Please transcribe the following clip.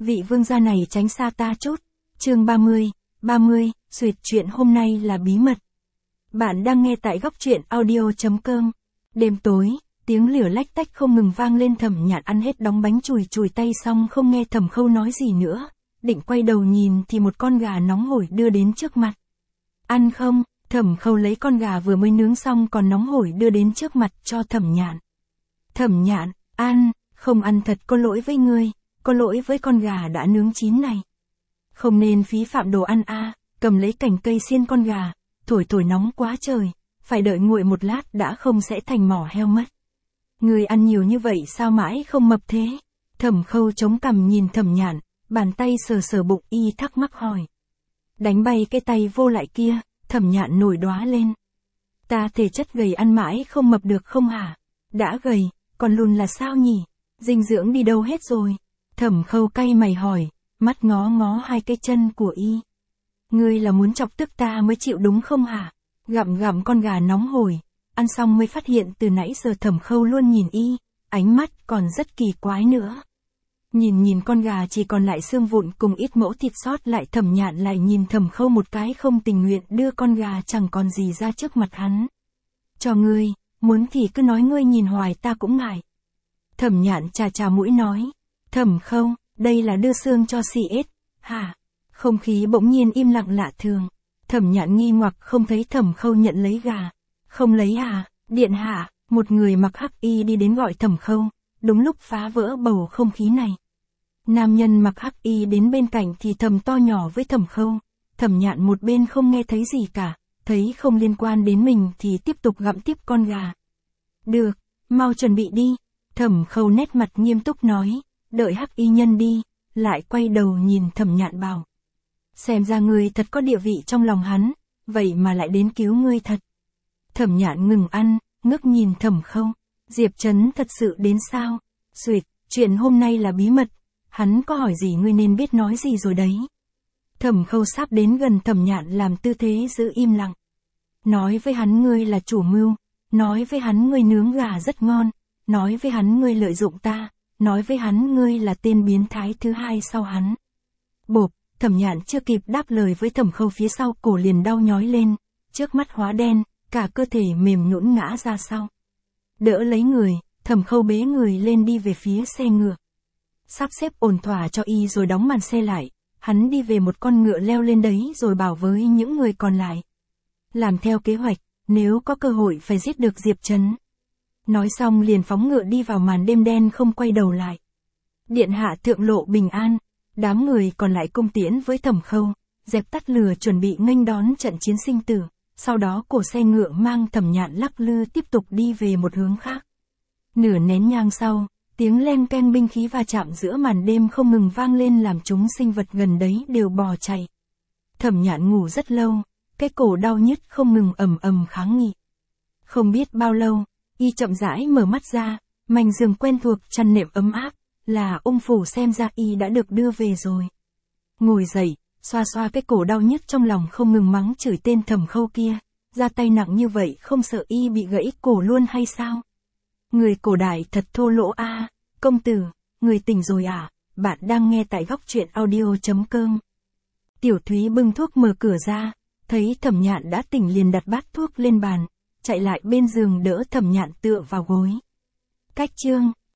vị vương gia này tránh xa ta chút. Chương 30, Duyệt chuyện hôm nay là bí mật. Bạn đang nghe tại góc truyện audio.com. Đêm tối, tiếng lửa lách tách không ngừng vang lên. Thẩm Nhạn ăn hết đóng bánh chùi tay xong không nghe Thẩm Khâu nói gì nữa, định quay đầu nhìn thì một con gà nóng hổi đưa đến trước mặt. Ăn không? Thẩm Khâu lấy con gà vừa mới nướng xong còn nóng hổi đưa đến trước mặt cho Thẩm Nhạn. Thẩm Nhạn, ăn, không ăn thật có lỗi với ngươi, có lỗi với con gà đã nướng chín này. Không nên phí phạm đồ ăn a. Cầm lấy cành cây xiên con gà, thổi nóng quá trời, phải đợi nguội một lát đã không sẽ thành mỏ heo mất. Ngươi ăn nhiều như vậy sao mãi không mập thế? Thẩm Khâu chống cằm nhìn Thẩm Nhạn, bàn tay sờ bụng y thắc mắc hỏi. Đánh bay cái tay vô lại kia, Thẩm Nhạn nổi đoá lên. Ta thể chất gầy ăn mãi không mập được không hả? Đã gầy, còn lùn là sao nhỉ? Dinh dưỡng đi đâu hết rồi? Thẩm Khâu cay mày hỏi, mắt ngó hai cái chân của y. Ngươi là muốn chọc tức ta mới chịu đúng không hả? Gặm con gà nóng hổi, ăn xong mới phát hiện từ nãy giờ Thẩm Khâu luôn nhìn y, ánh mắt còn rất kỳ quái nữa. Nhìn con gà chỉ còn lại xương vụn cùng ít mẫu thịt sót lại. Thẩm Nhạn lại nhìn Thẩm Khâu một cái không tình nguyện đưa con gà chẳng còn gì ra trước mặt hắn. Cho ngươi, muốn thì cứ nói, ngươi nhìn hoài ta cũng ngại. Thẩm Nhạn chà mũi nói. Thẩm Khâu, đây là đưa xương cho CS, hả? Không khí bỗng nhiên im lặng lạ thường. Thẩm Nhạn nghi hoặc không thấy Thẩm Khâu nhận lấy gà. Không lấy hả? Điện hạ, một người mặc hắc y đi đến gọi Thẩm Khâu, đúng lúc phá vỡ bầu không khí này. Nam nhân mặc hắc y đến bên cạnh thì thầm to nhỏ với Thẩm Khâu. Thẩm Nhạn một bên không nghe thấy gì cả, thấy không liên quan đến mình thì tiếp tục gặm tiếp con gà. Được, mau chuẩn bị đi. Thẩm Khâu nét mặt nghiêm túc nói, đợi hắc y nhân đi, lại quay đầu nhìn Thẩm Nhạn bảo. Xem ra ngươi thật có địa vị trong lòng hắn, vậy mà lại đến cứu ngươi thật. Thẩm Nhạn ngừng ăn, ngước nhìn Thẩm Khâu. Diệp Trấn thật sự đến sao? Duyệt, chuyện hôm nay là bí mật, hắn có hỏi gì ngươi nên biết nói gì rồi đấy. Thẩm Khâu sắp đến gần Thẩm Nhạn làm tư thế giữ im lặng. Nói với hắn ngươi là chủ mưu, nói với hắn ngươi nướng gà rất ngon, nói với hắn ngươi lợi dụng ta, nói với hắn ngươi là tên biến thái thứ hai sau hắn. Bộp, Thẩm Nhạn chưa kịp đáp lời với Thẩm Khâu phía sau cổ liền đau nhói lên, trước mắt hóa đen, cả cơ thể mềm nhũn ngã ra sau. Đỡ lấy người, Thẩm Khâu bế người lên đi về phía xe ngựa. Sắp xếp ổn thỏa cho y rồi đóng màn xe lại, hắn đi về một con ngựa leo lên đấy rồi bảo với những người còn lại. Làm theo kế hoạch, nếu có cơ hội phải giết được Diệp Trấn. Nói xong liền phóng ngựa đi vào màn đêm đen không quay đầu lại. Điện hạ thượng lộ bình an, đám người còn lại cung tiễn với Thẩm Khâu, dẹp tắt lửa chuẩn bị nghênh đón trận chiến sinh tử, sau đó cổ xe ngựa mang Thẩm Nhạn lắc lư tiếp tục đi về một hướng khác. Nửa nén nhang sau, tiếng len keng binh khí va chạm giữa màn đêm không ngừng vang lên làm chúng sinh vật gần đấy đều bò chạy. Thẩm Nhạn ngủ rất lâu, cái cổ đau nhức không ngừng ầm kháng nghị. Không biết bao lâu, y chậm rãi mở mắt ra, mành giường quen thuộc chăn nệm ấm áp, là ung phủ, xem ra y đã được đưa về rồi. Ngồi dậy, xoa cái cổ đau nhức trong lòng không ngừng mắng chửi tên Thẩm Khâu kia, ra tay nặng như vậy không sợ y bị gãy cổ luôn hay sao? Người cổ đại thật thô lỗ a. Công tử, người tỉnh rồi à? Bạn đang nghe tại góc truyện audio.com. Tiểu Thúy bưng thuốc mở cửa ra, thấy Thẩm Nhạn đã tỉnh liền đặt bát thuốc lên bàn, chạy lại bên giường đỡ Thẩm Nhạn tựa vào gối. Cách chương